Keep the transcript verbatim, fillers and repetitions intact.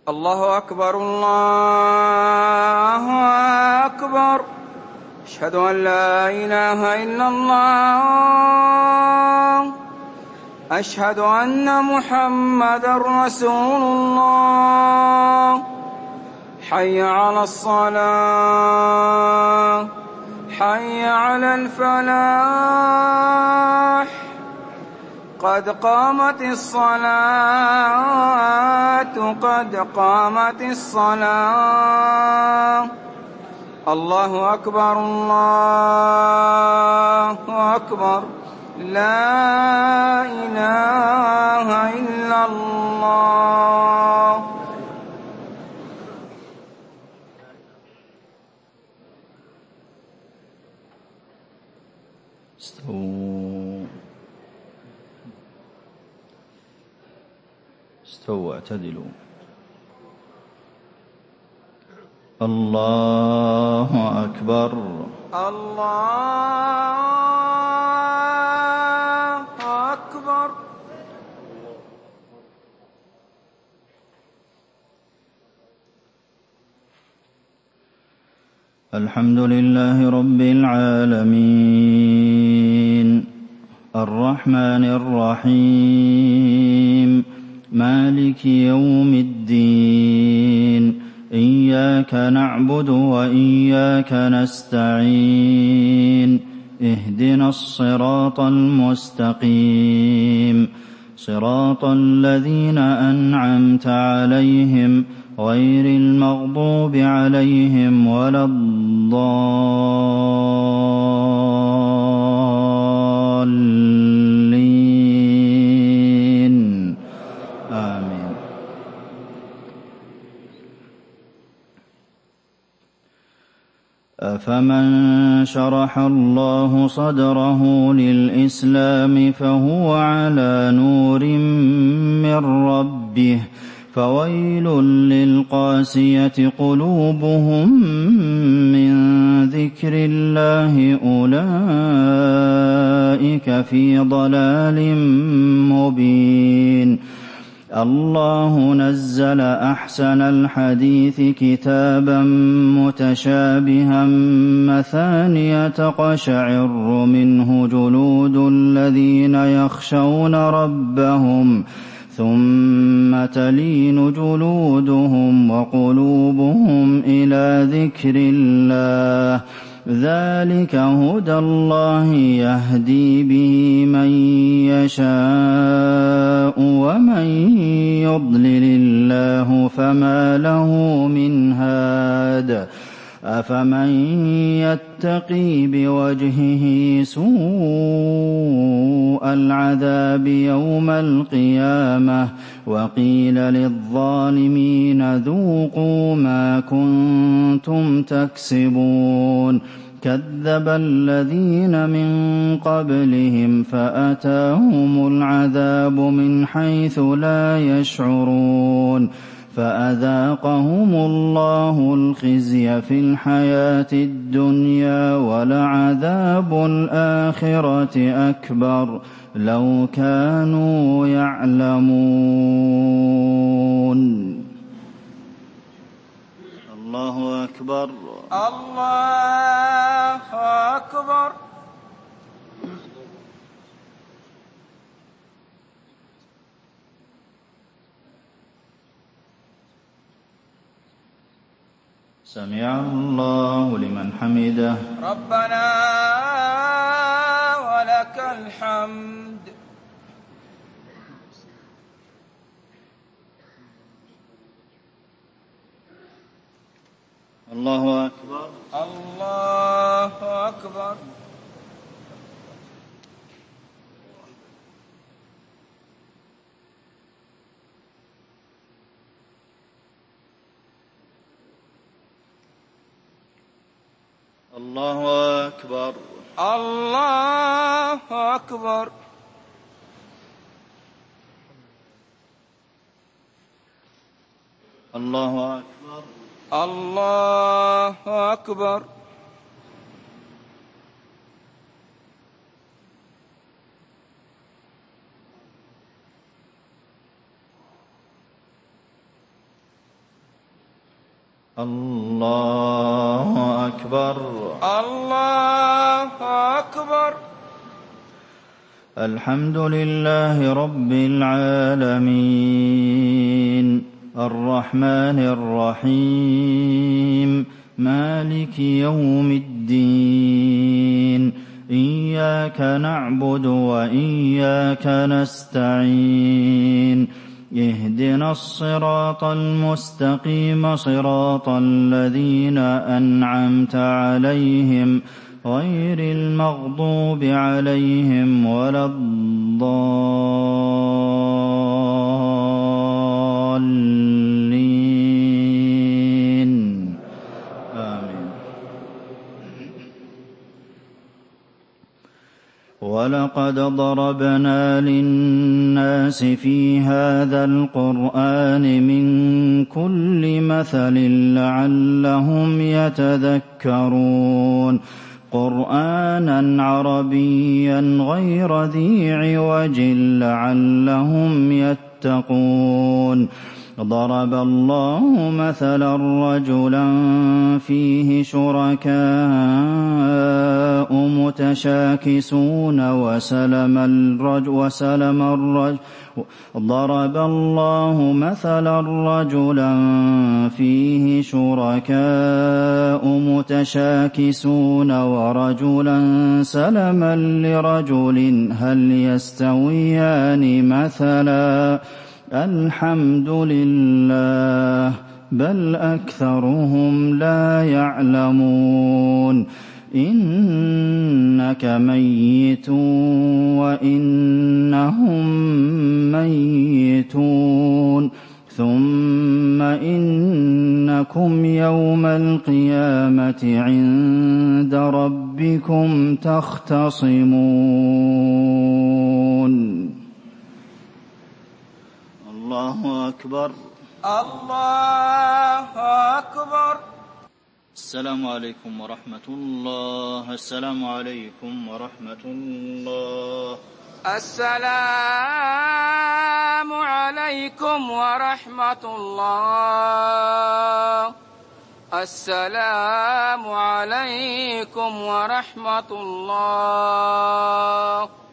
الله أكبر الله أكبر. أشهد أن لا إله إلا الله. أشهد أن محمدًا رسول الله. حي على الصلاة، حي على الفلاح، قد قامت الصلاة، قد قامت الصلاة. الله أكبر الله أكبر. لا إله إلا الله. استووا استووا اعتدلوا. الله أكبر الله أكبر. الحمد لله رب العالمين الرحمن الرحيم مالك يوم الدين. إياك نعبد وإياك نستعين. اهدنا الصراط المستقيم صراط الذين أنعمت عليهم غير المغضوب عليهم ولا الضالين. آمين. أفمن شرح الله صدره للإسلام فهو على نور من ربه فويل للقاسية قلوبهم من ذكر الله أولئك في ضلال مبين. الله نزل أحسن الحديث كتابا متشابها مثانية تقشعر منه جلود الذين يخشون ربهم ثم تلين جلودهم وقلوبهم إلى ذكر الله. ذلك هدى الله يهدي به من يشاء ومن يضلل الله فما له من هاد. أفمن يتقي بوجهه سوء العذاب يوم القيامة وقيل للظالمين ذوقوا ما كنتم تكسبون. كذب الذين من قبلهم فأتاهم العذاب من حيث لا يشعرون فأذاقهم الله الخزي في الحياة الدنيا ولعذاب الآخرة أكبر لو كانوا يعلمون. الله أكبر الله أكبر. سمع الله لمن حمده. ربنا ولك الحمد. الله أكبر الله أكبر. الله أكبر الله أكبر. الله أكبر الله أكبر. الله أكبر. الله أكبر. الحمد لله رب العالمين الرحمن الرحيم مالك يوم الدين إياك نعبد وإياك نستعين اهدنا الصراط المستقيم صراط الذين أنعمت عليهم غير المغضوب عليهم ولا الضالين آمين. ولقد ضربنا للناس في هذا القرآن من كل مثل لعلهم يتذكرون قرآنا عربيا غير ذي عوج لعلهم يتقون. ضرب الله مثلا رجلا فيه شركاء متشاكسون وسلم الرجل وسلم الرجل ضرب الله مثلا رجلا فيه شركاء متشاكسون ورجلا سلما لرجل هل يستويان مثلا الحمد لله بل أكثرهم لا يعلمون. إنك ميت وإنهم ميتون ثم إنكم يوم القيامة عند ربكم تختصمون. الله أكبر. الله أكبر. السلام عليكم ورحمة الله. السلام عليكم ورحمة الله. السلام عليكم ورحمة الله. السلام عليكم ورحمة الله.